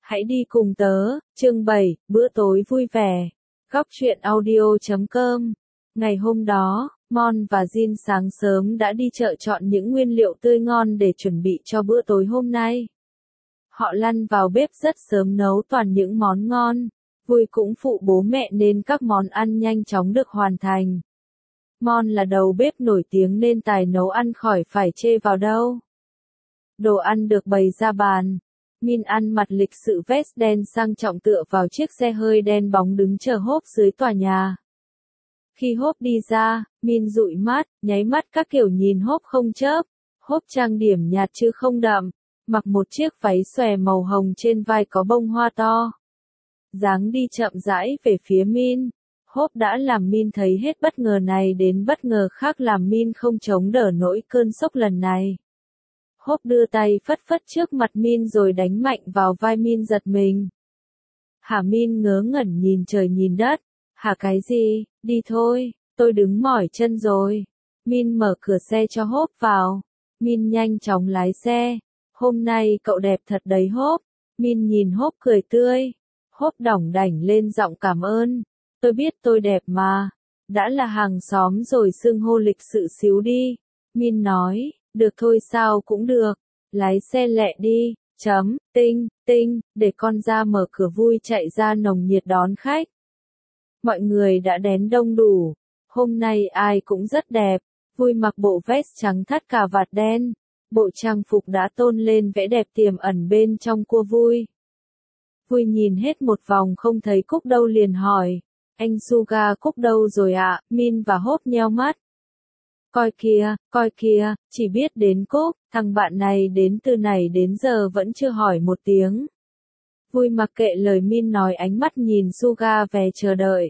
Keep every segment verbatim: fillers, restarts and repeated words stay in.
Hãy đi cùng tớ, chương bảy, bữa tối vui vẻ. Góc truyện audio chấm com. Ngày hôm đó, Mon và Jin sáng sớm đã đi chợ chọn những nguyên liệu tươi ngon để chuẩn bị cho bữa tối hôm nay. Họ lăn vào bếp rất sớm nấu toàn những món ngon. Vui cũng phụ bố mẹ nên các món ăn nhanh chóng được hoàn thành. Mon là đầu bếp nổi tiếng nên tài nấu ăn khỏi phải chê vào đâu. Đồ ăn được bày ra bàn. Min ăn mặc lịch sự vest đen sang trọng tựa vào chiếc xe hơi đen bóng đứng chờ Hốp dưới tòa nhà. Khi Hốp đi ra, Min dụi mắt, nháy mắt các kiểu nhìn Hốp không chớp. Hốp trang điểm nhạt chứ không đậm, mặc một chiếc váy xòe màu hồng trên vai có bông hoa to. Dáng đi chậm rãi về phía Min. Hốp đã làm Min thấy hết bất ngờ này đến bất ngờ khác làm Min không chống đỡ nổi cơn sốc lần này. Hốp đưa tay phất phất trước mặt Min rồi đánh mạnh vào vai Min giật mình. Hả? Min ngớ ngẩn nhìn trời nhìn đất. Hả cái gì? Đi thôi, tôi đứng mỏi chân rồi. Min mở cửa xe cho Hốp vào. Min nhanh chóng lái xe. Hôm nay cậu đẹp thật đấy Hốp. Min nhìn Hốp cười tươi. Hốp đỏng đảnh lên giọng cảm ơn. Tôi biết tôi đẹp mà. Đã là hàng xóm rồi xưng hô lịch sự xíu đi. Min nói. Được thôi sao cũng được, lái xe lẹ đi, chấm, tinh, tinh, để con ra mở cửa. Vui chạy ra nồng nhiệt đón khách. Mọi người đã đến đông đủ, hôm nay ai cũng rất đẹp. Vui mặc bộ vest trắng thắt cà vạt đen, bộ trang phục đã tôn lên vẻ đẹp tiềm ẩn bên trong của Vui. Vui nhìn hết một vòng không thấy Cúc đâu liền hỏi, anh Suga Cúc đâu rồi ạ? Min và Hốp nheo mắt. Coi kìa, coi kìa, chỉ biết đến Cúc, thằng bạn này đến từ này đến giờ vẫn chưa hỏi một tiếng. Vui mặc kệ lời Min nói, ánh mắt nhìn Suga về chờ đợi.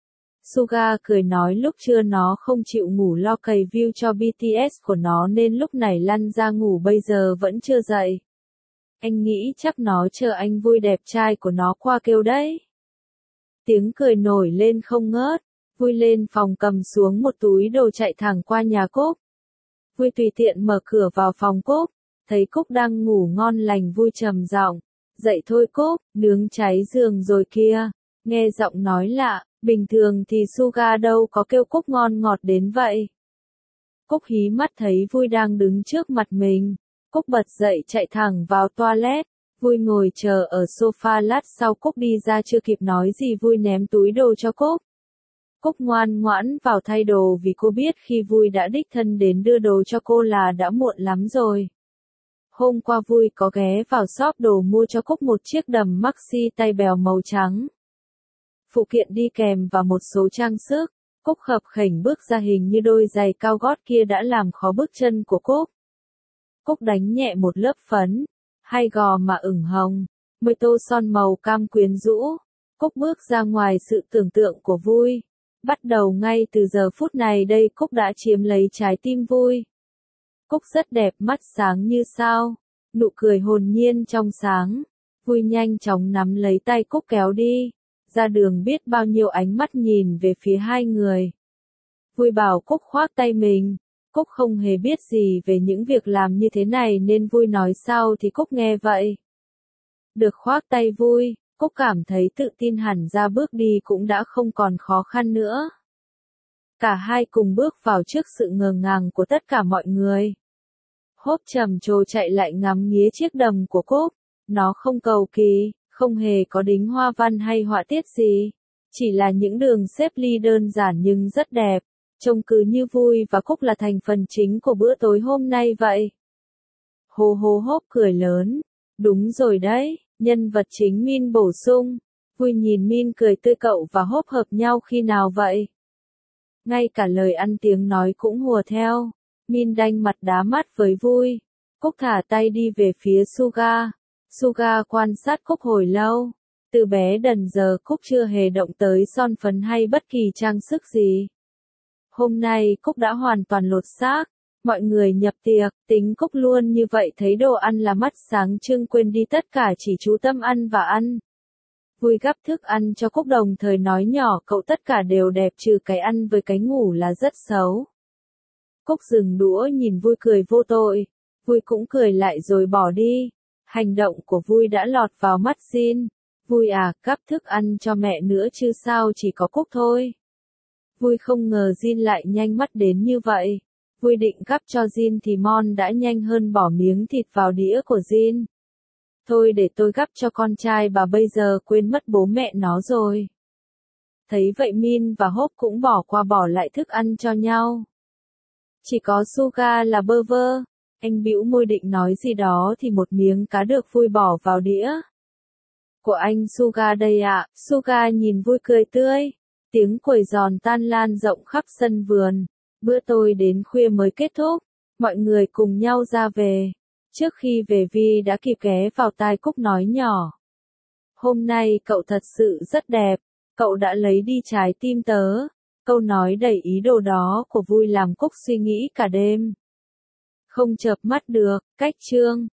Suga cười nói lúc trưa nó không chịu ngủ lo cày view cho bê tê ét của nó nên lúc này lăn ra ngủ bây giờ vẫn chưa dậy. Anh nghĩ chắc nó chờ anh Vui đẹp trai của nó qua kêu đấy. Tiếng cười nổi lên không ngớt. Vui lên phòng cầm xuống một túi đồ chạy thẳng qua nhà Cúc. Vui tùy tiện mở cửa vào phòng Cúc, thấy Cúc đang ngủ ngon lành. Vui trầm giọng, dậy thôi Cúc, nướng cháy giường rồi kia. Nghe giọng nói lạ, bình thường thì Suga đâu có kêu Cúc ngon ngọt đến vậy. Cúc hí mắt thấy Vui đang đứng trước mặt mình. Cúc bật dậy chạy thẳng vào toilet. Vui ngồi chờ ở sofa lát sau Cúc đi ra chưa kịp nói gì Vui ném túi đồ cho Cúc. Cúc ngoan ngoãn vào thay đồ vì cô biết khi Vui đã đích thân đến đưa đồ cho cô là đã muộn lắm rồi. Hôm qua Vui có ghé vào shop đồ mua cho Cúc một chiếc đầm maxi tay bèo màu trắng. Phụ kiện đi kèm và một số trang sức. Cúc khập khểnh bước ra, hình như đôi giày cao gót kia đã làm khó bước chân của Cúc. Cúc đánh nhẹ một lớp phấn, hai gò má ửng hồng, môi tô son màu cam quyến rũ. Cúc bước ra ngoài sự tưởng tượng của Vui. Bắt đầu ngay từ giờ phút này đây Cúc đã chiếm lấy trái tim Vui. Cúc rất đẹp, mắt sáng như sao, nụ cười hồn nhiên trong sáng. Vui nhanh chóng nắm lấy tay Cúc kéo đi. Ra đường biết bao nhiêu ánh mắt nhìn về phía hai người. Vui bảo Cúc khoác tay mình. Cúc không hề biết gì về những việc làm như thế này nên Vui nói sao thì Cúc nghe vậy. Được khoác tay Vui, Cúc cảm thấy tự tin hẳn ra, bước đi cũng đã không còn khó khăn nữa. Cả hai cùng bước vào trước sự ngờ ngàng của tất cả mọi người. Hốp trầm trồ chạy lại ngắm nghía chiếc đầm của Cúc. Nó không cầu kỳ, không hề có đính hoa văn hay họa tiết gì. Chỉ là những đường xếp ly đơn giản nhưng rất đẹp. Trông cứ như Vui và Cúc là thành phần chính của bữa tối hôm nay vậy. Hô hô, Hốp cười lớn. Đúng rồi đấy. Nhân vật chính Min bổ sung. Vui nhìn Min cười tươi, cậu và Hốp hợp nhau khi nào vậy? Ngay cả lời ăn tiếng nói cũng hùa theo. Min đanh mặt đá mắt với Vui. Cúc thả tay đi về phía Suga. Suga quan sát Cúc hồi lâu. Từ bé đần giờ Cúc chưa hề động tới son phấn hay bất kỳ trang sức gì. Hôm nay Cúc đã hoàn toàn lột xác. Mọi người nhập tiệc, tính Cúc luôn như vậy, thấy đồ ăn là mắt sáng trưng, quên đi tất cả chỉ chú tâm ăn và ăn. Vui gắp thức ăn cho Cúc đồng thời nói nhỏ, cậu tất cả đều đẹp trừ cái ăn với cái ngủ là rất xấu. Cúc dừng đũa nhìn Vui cười vô tội. Vui cũng cười lại rồi bỏ đi. Hành động của Vui đã lọt vào mắt Jin. Vui à, gắp thức ăn cho mẹ nữa chứ sao chỉ có Cúc thôi. Vui không ngờ Jin lại nhanh mắt đến như vậy. Vui định gắp cho Jin thì Mon đã nhanh hơn bỏ miếng thịt vào đĩa của Jin. Thôi để tôi gắp cho con trai bà, bây giờ quên mất bố mẹ nó rồi. Thấy vậy Min và Hope cũng bỏ qua bỏ lại thức ăn cho nhau. Chỉ có Suga là bơ vơ. Anh bĩu môi định nói gì đó thì một miếng cá được Vui bỏ vào đĩa. Của anh Suga đây ạ. Suga nhìn Vui cười tươi. Tiếng quẩy giòn tan lan rộng khắp sân vườn. Bữa tối đến khuya mới kết thúc. Mọi người cùng nhau ra về. Trước khi về Vi đã kịp ghé vào tai Cúc nói nhỏ. Hôm nay cậu thật sự rất đẹp. Cậu đã lấy đi trái tim tớ. Câu nói đầy ý đồ đó của Vui làm Cúc suy nghĩ cả đêm. Không chợp mắt được. Cách chương